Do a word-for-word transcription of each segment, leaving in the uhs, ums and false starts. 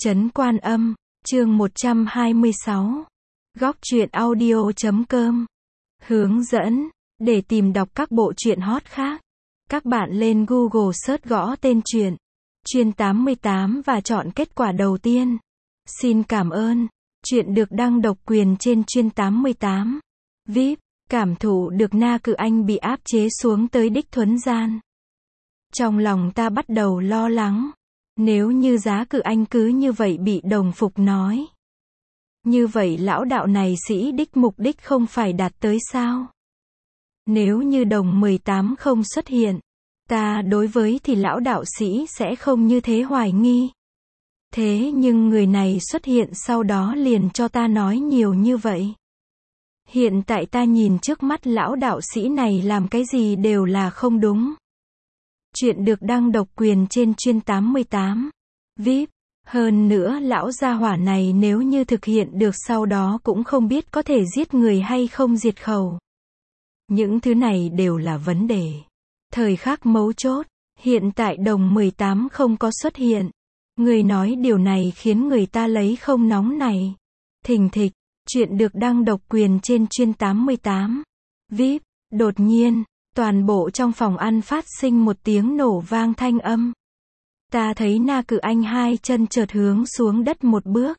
Trấn Quan Âm, chương một trăm hai mươi sáu. Góc truyện audio chấm com. Hướng dẫn, để tìm đọc các bộ truyện hot khác, các bạn lên Google search gõ tên truyện Truyện tám mươi tám và chọn kết quả đầu tiên. Xin cảm ơn. Truyện được đăng độc quyền trên Truyện tám mươi tám. vê i pê, cảm thụ được Na Cự Anh bị áp chế xuống tới đích thuấn gian. Trong lòng ta bắt đầu lo lắng. Nếu như Giá Cự Anh cứ như vậy bị đồng phục nói, như vậy lão đạo này sĩ đích mục đích không phải đạt tới sao? Nếu như đồng mười tám không xuất hiện, ta đối với thì lão đạo sĩ sẽ không như thế hoài nghi. Thế nhưng người này xuất hiện sau đó liền cho ta nói nhiều như vậy. Hiện tại ta nhìn trước mắt lão đạo sĩ này làm cái gì đều là không đúng. Chuyện được đăng độc quyền trên Truyện tám mươi tám. vê i pê. Hơn nữa lão gia hỏa này nếu như thực hiện được sau đó cũng không biết có thể giết người hay không diệt khẩu. Những thứ này đều là vấn đề. Thời khắc mấu chốt, hiện tại đồng mười tám không có xuất hiện. Người nói điều này khiến người ta lấy không nóng này. Thình thịch, chuyện được đăng độc quyền trên Truyện tám mươi tám. vê i pê. Đột nhiên, toàn bộ trong phòng ăn phát sinh một tiếng nổ vang thanh âm. Ta thấy Na Cự Anh hai chân chợt hướng xuống đất một bước.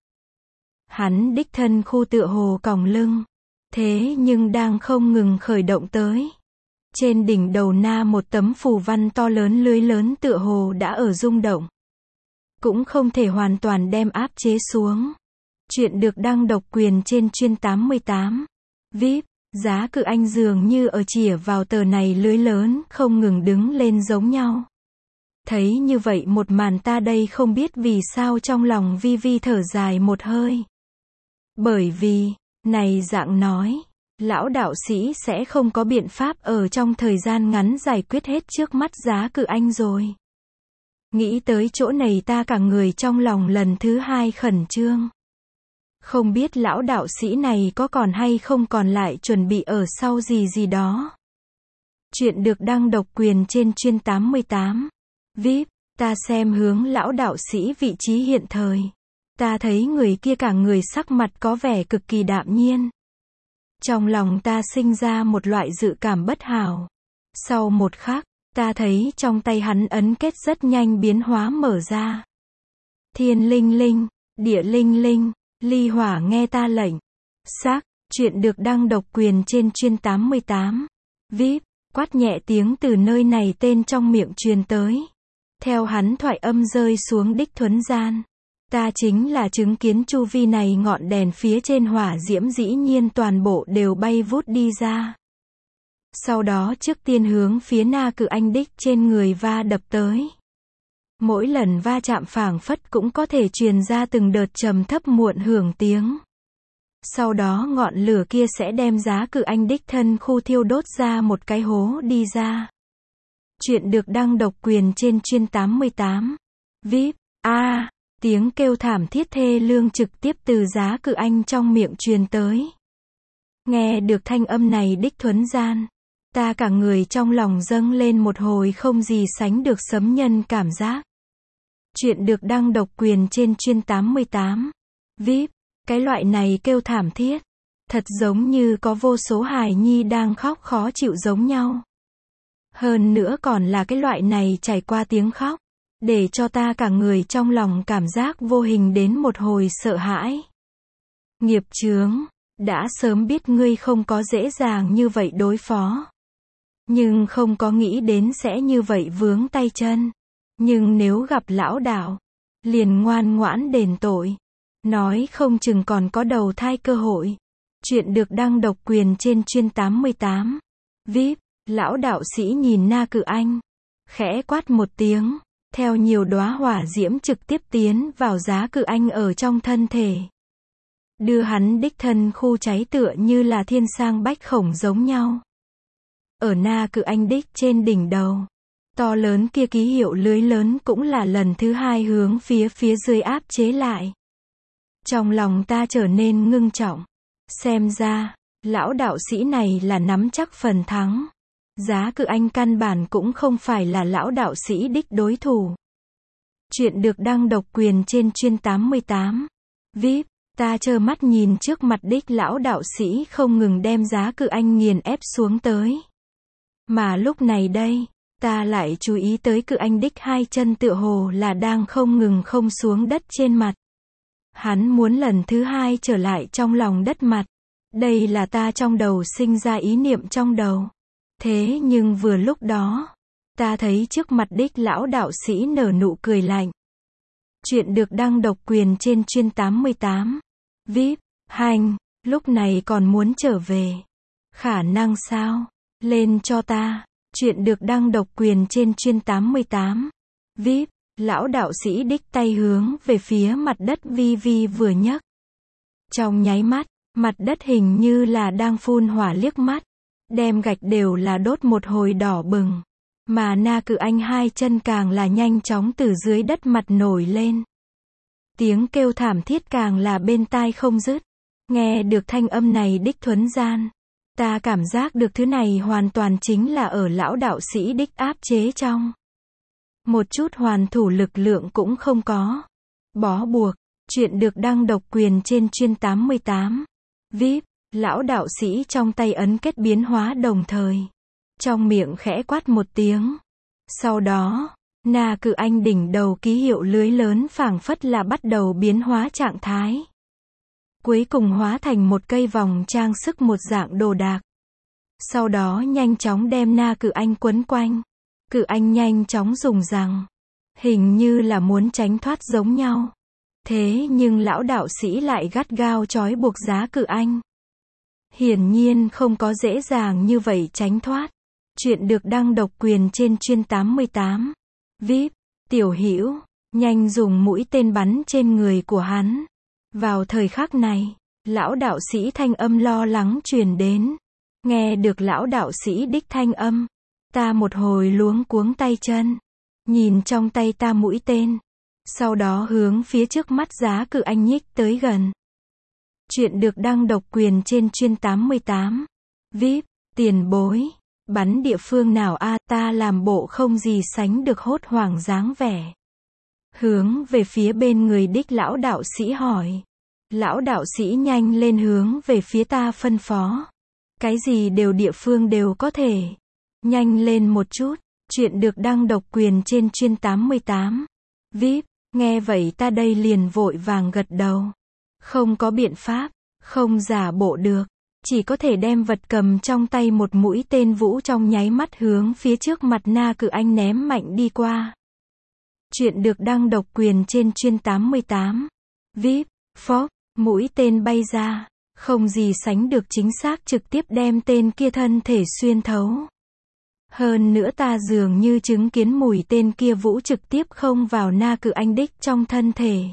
Hắn đích thân khu tựa hồ còng lưng. Thế nhưng đang không ngừng khởi động tới. Trên đỉnh đầu Na một tấm phù văn to lớn lưới lớn tựa hồ đã ở rung động. Cũng không thể hoàn toàn đem áp chế xuống. Chuyện được đăng độc quyền trên Truyện tám mươi tám. vê i pê. Giá Cự Anh dường như ở chìa vào tờ này lưới lớn không ngừng đứng lên giống nhau. Thấy như vậy một màn ta đây không biết vì sao trong lòng vi vi thở dài một hơi. Bởi vì, này dạng nói, lão đạo sĩ sẽ không có biện pháp ở trong thời gian ngắn giải quyết hết trước mắt Giá Cự Anh rồi. Nghĩ tới chỗ này ta cả người trong lòng lần thứ hai khẩn trương. Không biết lão đạo sĩ này có còn hay không còn lại chuẩn bị ở sau gì gì đó. Chuyện được đăng độc quyền trên Truyện tám mươi tám. vê i pê. Ta xem hướng lão đạo sĩ vị trí hiện thời. Ta thấy người kia cả người sắc mặt có vẻ cực kỳ đạm nhiên. Trong lòng ta sinh ra một loại dự cảm bất hảo. Sau một khắc, ta thấy trong tay hắn ấn kết rất nhanh biến hóa mở ra. Thiên linh linh, địa linh linh, ly hỏa nghe ta lệnh. Xác, chuyện được đăng độc quyền trên Truyện tám mươi tám. vê i pê. Quát nhẹ tiếng từ nơi này tên trong miệng truyền tới. Theo hắn thoại âm rơi xuống đích thuấn gian. Ta chính là chứng kiến chu vi này ngọn đèn phía trên hỏa diễm dĩ nhiên toàn bộ đều bay vút đi ra. Sau đó trước tiên hướng phía Na Cự Anh đích trên người va đập tới. Mỗi lần va chạm phảng phất cũng có thể truyền ra từng đợt trầm thấp muộn hưởng tiếng. Sau đó ngọn lửa kia sẽ đem Giá Cự Anh đích thân khu thiêu đốt ra một cái hố đi ra. Chuyện được đăng độc quyền trên Truyện tám mươi tám. vê i pê. A, à, tiếng kêu thảm thiết thê lương trực tiếp từ Giá Cự Anh trong miệng truyền tới. Nghe được thanh âm này đích thuấn gian. Ta cả người trong lòng dâng lên một hồi không gì sánh được sấm nhân cảm giác. Chuyện được đăng độc quyền trên Truyện tám mươi tám. vê i pê. Cái loại này kêu thảm thiết. Thật giống như có vô số hài nhi đang khóc khó chịu giống nhau. Hơn nữa còn là cái loại này trải qua tiếng khóc. Để cho ta cả người trong lòng cảm giác vô hình đến một hồi sợ hãi. Nghiệp chướng, đã sớm biết ngươi không có dễ dàng như vậy đối phó. Nhưng không có nghĩ đến sẽ như vậy vướng tay chân. Nhưng nếu gặp lão đạo, liền ngoan ngoãn đền tội. Nói không chừng còn có đầu thai cơ hội. Chuyện được đăng độc quyền trên Truyện tám mươi tám. vê i pê. Lão đạo sĩ nhìn Na Cự Anh. Khẽ quát một tiếng. Theo nhiều đóa hỏa diễm trực tiếp tiến vào Giá Cự Anh ở trong thân thể. Đưa hắn đích thân khu cháy tựa như là thiên sang bách khổng giống nhau. Ở Na Cự Anh đích trên đỉnh đầu. To lớn kia ký hiệu lưới lớn cũng là lần thứ hai hướng phía phía dưới áp chế lại. Trong lòng ta trở nên ngưng trọng. Xem ra, lão đạo sĩ này là nắm chắc phần thắng. Giá Cự Anh căn bản cũng không phải là lão đạo sĩ đích đối thủ. Chuyện được đăng độc quyền trên chuyên tám mươi tám. vê i pê, ta trơ mắt nhìn trước mặt đích lão đạo sĩ không ngừng đem giá cự anh nghiền ép xuống tới. Mà lúc này đây, ta lại chú ý tới cự anh đích hai chân tựa hồ là đang không ngừng không xuống đất trên mặt. Hắn muốn lần thứ hai trở lại trong lòng đất mặt. Đây là ta trong đầu sinh ra ý niệm trong đầu. Thế nhưng vừa lúc đó, ta thấy trước mặt đích lão đạo sĩ nở nụ cười lạnh. Chuyện được đăng độc quyền trên chuyên tám mươi tám. vê i pê, hành, lúc này còn muốn trở về. Khả năng sao? Lên cho ta. Chuyện được đăng độc quyền trên chuyên tám mươi tám. vê i pê, lão đạo sĩ đích tay hướng về phía mặt đất vi vi vừa nhấc. Trong nháy mắt, mặt đất hình như là đang phun hỏa liếc mắt. Đem gạch đều là đốt một hồi đỏ bừng. Mà na cự anh hai chân càng là nhanh chóng từ dưới đất mặt nổi lên. Tiếng kêu thảm thiết càng là bên tai không dứt. Nghe được thanh âm này đích thuấn gian. Ta cảm giác được thứ này hoàn toàn chính là ở lão đạo sĩ đích áp chế trong. Một chút hoàn thủ lực lượng cũng không có. Bó buộc. Chuyện được đăng độc quyền trên chuyên tám mươi tám. vê i pê, lão đạo sĩ trong tay ấn kết biến hóa đồng thời. Trong miệng khẽ quát một tiếng. Sau đó, na cự anh đỉnh đầu ký hiệu lưới lớn phảng phất là bắt đầu biến hóa trạng thái. Cuối cùng hóa thành một cây vòng trang sức một dạng đồ đạc. Sau đó nhanh chóng đem na cự anh quấn quanh. Cự anh nhanh chóng dùng rằng. Hình như là muốn tránh thoát giống nhau. Thế nhưng lão đạo sĩ lại gắt gao trói buộc giá cự anh. Hiển nhiên không có dễ dàng như vậy tránh thoát. Chuyện được đăng độc quyền trên chuyên tám mươi tám. vê i pê, tiểu hữu, nhanh dùng mũi tên bắn trên người của hắn. Vào thời khắc này, lão đạo sĩ thanh âm lo lắng truyền đến. Nghe được lão đạo sĩ đích thanh âm, ta một hồi luống cuống tay chân. Nhìn trong tay ta mũi tên. Sau đó hướng phía trước mắt giá cự anh nhích tới gần. Chuyện được đăng độc quyền trên chuyên tám mươi tám. vê i pê, tiền bối. Bắn địa phương nào a? Ta làm bộ không gì sánh được hốt hoảng dáng vẻ. Hướng về phía bên người đích lão đạo sĩ hỏi. Lão đạo sĩ nhanh lên hướng về phía ta phân phó. Cái gì đều địa phương đều có thể. Nhanh lên một chút. Chuyện được đăng độc quyền trên chuyên tám mươi tám. vê i pê, nghe vậy ta đây liền vội vàng gật đầu. Không có biện pháp, không giả bộ được. Chỉ có thể đem vật cầm trong tay một mũi tên vũ trong nháy mắt hướng phía trước mặt na cự anh ném mạnh đi qua. Chuyện được đăng độc quyền trên chuyên tám mươi tám. vê i pê, phốc, mũi tên bay ra. Không gì sánh được chính xác trực tiếp đem tên kia thân thể xuyên thấu. Hơn nữa ta dường như chứng kiến mũi tên kia vũ trực tiếp không vào na cự anh đích trong thân thể.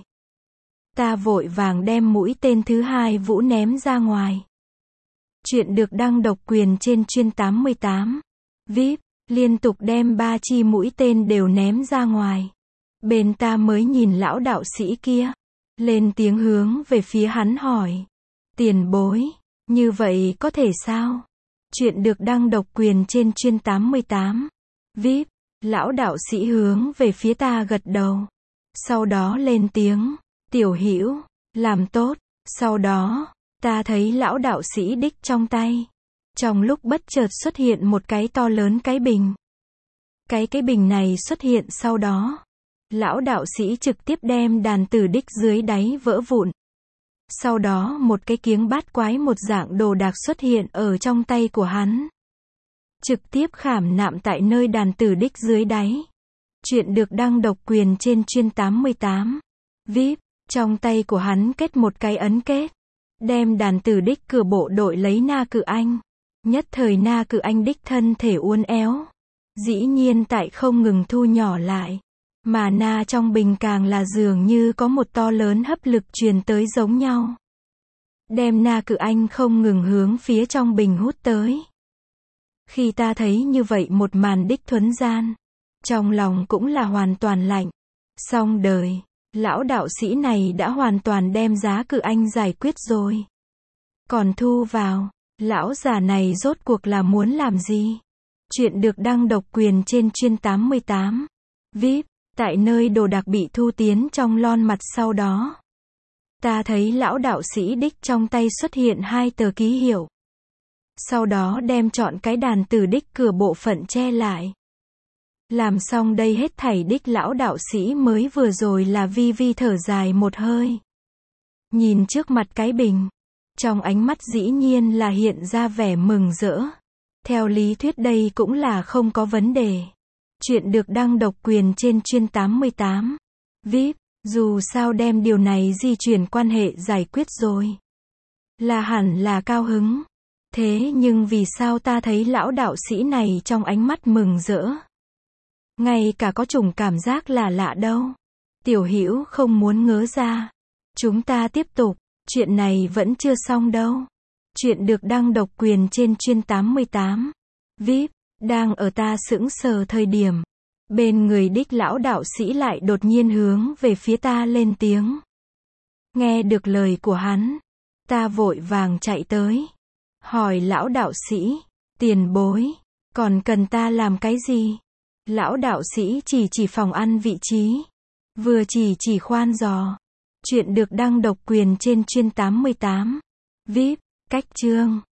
Ta vội vàng đem mũi tên thứ hai vũ ném ra ngoài. Chuyện được đăng độc quyền trên chuyên tám mươi tám. vê i pê, liên tục đem ba chi mũi tên đều ném ra ngoài. Bên ta mới nhìn lão đạo sĩ kia. Lên tiếng hướng về phía hắn hỏi. Tiền bối, như vậy có thể sao? Chuyện được đăng độc quyền trên chuyên tám mươi tám. vê i pê, lão đạo sĩ hướng về phía ta gật đầu. Sau đó lên tiếng. Tiểu hữu, làm tốt. Sau đó, ta thấy lão đạo sĩ đích trong tay. Trong lúc bất chợt xuất hiện một cái to lớn cái bình. Cái cái bình này xuất hiện sau đó. Lão đạo sĩ trực tiếp đem đàn tử đích dưới đáy vỡ vụn. Sau đó một cái kiếng bát quái một dạng đồ đạc xuất hiện ở trong tay của hắn. Trực tiếp khảm nạm tại nơi đàn tử đích dưới đáy. Chuyện được đăng độc quyền trên chuyên tám mươi tám. vê i pê, trong tay của hắn kết một cái ấn kết. Đem đàn tử đích cửa bộ đội lấy na cự anh. Nhất thời na cự anh đích thân thể uốn éo. Dĩ nhiên tại không ngừng thu nhỏ lại. Mà na trong bình càng là dường như có một to lớn hấp lực truyền tới giống nhau. Đem na cự anh không ngừng hướng phía trong bình hút tới. Khi ta thấy như vậy một màn đích thuấn gian. Trong lòng cũng là hoàn toàn lạnh. Xong đời. Lão đạo sĩ này đã hoàn toàn đem giá cự anh giải quyết rồi. Còn thu vào. Lão già này rốt cuộc là muốn làm gì? Chuyện được đăng độc quyền trên chuyên tám mươi tám. vê i pê, Tại nơi đồ đạc bị thu tiến trong lon mặt sau đó, ta thấy lão đạo sĩ Đích trong tay xuất hiện hai tờ ký hiệu. Sau đó đem chọn cái đàn tử Đích cửa bộ phận che lại. Làm xong đây hết thảy Đích lão đạo sĩ mới vừa rồi là vi vi thở dài một hơi. Nhìn trước mặt cái bình. Trong ánh mắt dĩ nhiên là hiện ra vẻ mừng rỡ. Theo lý thuyết đây cũng là không có vấn đề. Chuyện được đăng độc quyền trên chuyên tám mươi tám. vê i pê, dù sao đem điều này di chuyển quan hệ giải quyết rồi. Là hẳn là cao hứng. Thế nhưng vì sao ta thấy lão đạo sĩ này trong ánh mắt mừng rỡ? Ngay cả có chủng cảm giác là lạ đâu. Tiểu Hữu không muốn ngớ ra. Chúng ta tiếp tục. Chuyện này vẫn chưa xong đâu. Chuyện được đăng độc quyền trên chuyên tám mươi tám. vê i pê, đang ở ta sững sờ thời điểm. Bên người Đích lão đạo sĩ lại đột nhiên hướng về phía ta lên tiếng. Nghe được lời của hắn, ta vội vàng chạy tới. Hỏi lão đạo sĩ, tiền bối, còn cần ta làm cái gì? Lão đạo sĩ chỉ chỉ phòng ăn vị trí. Vừa chỉ chỉ khoan giò. Chuyện được đăng độc quyền trên chuyên tám mươi tám. vê i pê, cách chương.